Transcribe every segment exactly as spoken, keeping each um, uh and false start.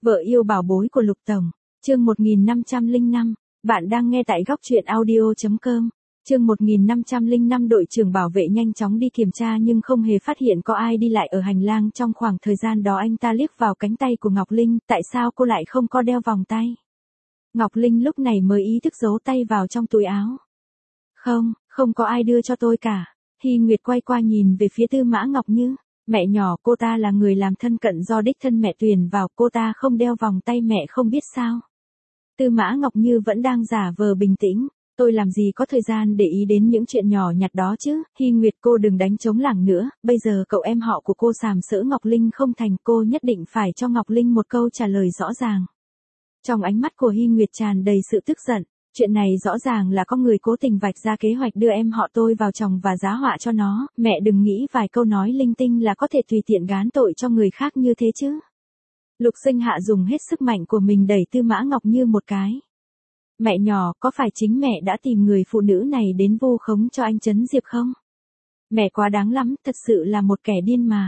Vợ yêu bảo bối của Lục Tổng, chương một nghìn năm trăm lẻ năm, bạn đang nghe tại góc truyện audio chấm com. Chương một nghìn năm trăm lẻ năm đội trưởng bảo vệ nhanh chóng đi kiểm tra nhưng không hề phát hiện có ai đi lại ở hành lang trong khoảng thời gian đó. Anh ta liếc vào cánh tay của Ngọc Linh, tại sao cô lại không có đeo vòng tay? Ngọc Linh lúc này mới ý thức giấu tay vào trong túi áo. Không, không có ai đưa cho tôi cả. Hy Nguyệt quay qua nhìn về phía Tư Mã Ngọc Như. Mẹ nhỏ, cô ta là người làm thân cận do đích thân mẹ tuyển vào, cô ta không đeo vòng tay mẹ không biết sao. Tư Mã Ngọc Như vẫn đang giả vờ bình tĩnh. Tôi làm gì có thời gian để ý đến những chuyện nhỏ nhặt đó chứ. Hy Nguyệt, cô đừng đánh trống lảng nữa, bây giờ cậu em họ của cô sàm sỡ Ngọc Linh không thành, cô nhất định phải cho Ngọc Linh một câu trả lời rõ ràng. Trong ánh mắt của Hy Nguyệt tràn đầy sự tức giận. Chuyện này rõ ràng là có người cố tình vạch ra kế hoạch đưa em họ tôi vào chồng và giá họa cho nó, mẹ đừng nghĩ vài câu nói linh tinh là có thể tùy tiện gán tội cho người khác như thế chứ. Lục Sinh Hạ dùng hết sức mạnh của mình đẩy Tư Mã Ngọc Như một cái. Mẹ nhỏ, có phải chính mẹ đã tìm người phụ nữ này đến vu khống cho anh Trấn Diệp không? Mẹ quá đáng lắm, thật sự là một kẻ điên mà.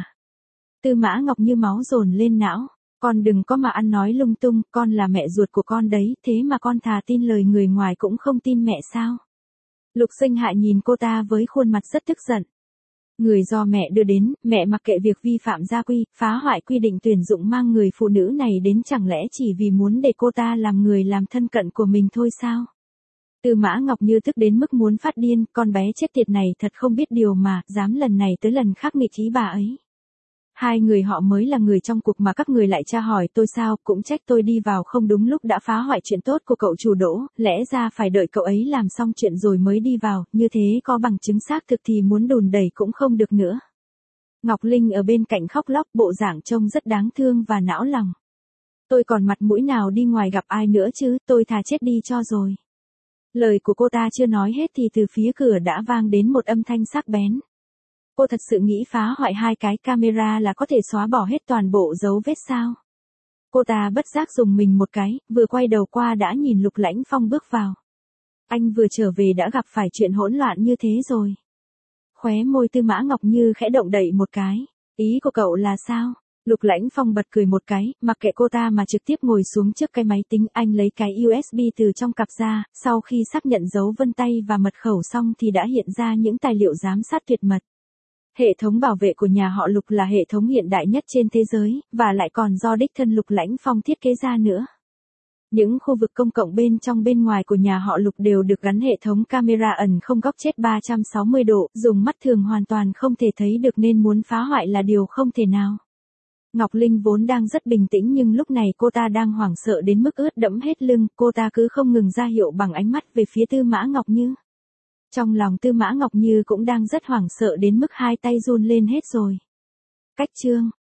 Tư Mã Ngọc Như máu dồn lên não. Con đừng có mà ăn nói lung tung, con là mẹ ruột của con đấy, thế mà con thà tin lời người ngoài cũng không tin mẹ sao? Lục Sinh Hạ nhìn cô ta với khuôn mặt rất tức giận. Người do mẹ đưa đến, mẹ mặc kệ việc vi phạm gia quy, phá hoại quy định tuyển dụng mang người phụ nữ này đến chẳng lẽ chỉ vì muốn để cô ta làm người làm thân cận của mình thôi sao? Tư Mã Ngọc Như tức đến mức muốn phát điên, con bé chết tiệt này thật không biết điều mà, dám lần này tới lần khác nghịch ý bà ấy. Hai người họ mới là người trong cuộc mà các người lại tra hỏi tôi sao, cũng trách tôi đi vào không đúng lúc đã phá hoại chuyện tốt của cậu chủ Đỗ, lẽ ra phải đợi cậu ấy làm xong chuyện rồi mới đi vào, như thế có bằng chứng xác thực thì muốn đùn đẩy cũng không được nữa. Ngọc Linh ở bên cạnh khóc lóc, bộ dạng trông rất đáng thương và não lòng. Tôi còn mặt mũi nào đi ngoài gặp ai nữa chứ, tôi thà chết đi cho rồi. Lời của cô ta chưa nói hết thì từ phía cửa đã vang đến một âm thanh sắc bén. Cô thật sự nghĩ phá hoại hai cái camera là có thể xóa bỏ hết toàn bộ dấu vết sao? Cô ta bất giác dùng mình một cái, vừa quay đầu qua đã nhìn Lục Lãnh Phong bước vào. Anh vừa trở về đã gặp phải chuyện hỗn loạn như thế rồi. Khóe môi Tư Mã Ngọc Như khẽ động đậy một cái. Ý của cậu là sao? Lục Lãnh Phong bật cười một cái, mặc kệ cô ta mà trực tiếp ngồi xuống trước cái máy tính, anh lấy cái u ét bê từ trong cặp ra, sau khi xác nhận dấu vân tay và mật khẩu xong thì đã hiện ra những tài liệu giám sát tuyệt mật. Hệ thống bảo vệ của nhà họ Lục là hệ thống hiện đại nhất trên thế giới, và lại còn do đích thân Lục Lãnh Phong thiết kế ra nữa. Những khu vực công cộng bên trong bên ngoài của nhà họ Lục đều được gắn hệ thống camera ẩn không góc chết ba trăm sáu mươi độ, dùng mắt thường hoàn toàn không thể thấy được nên muốn phá hoại là điều không thể nào. Ngọc Linh vốn đang rất bình tĩnh nhưng lúc này cô ta đang hoảng sợ đến mức ướt đẫm hết lưng, cô ta cứ không ngừng ra hiệu bằng ánh mắt về phía Tư Mã Ngọc Như. Trong lòng Tư Mã Ngọc Như cũng đang rất hoảng sợ đến mức hai tay run lên hết rồi. Cách chương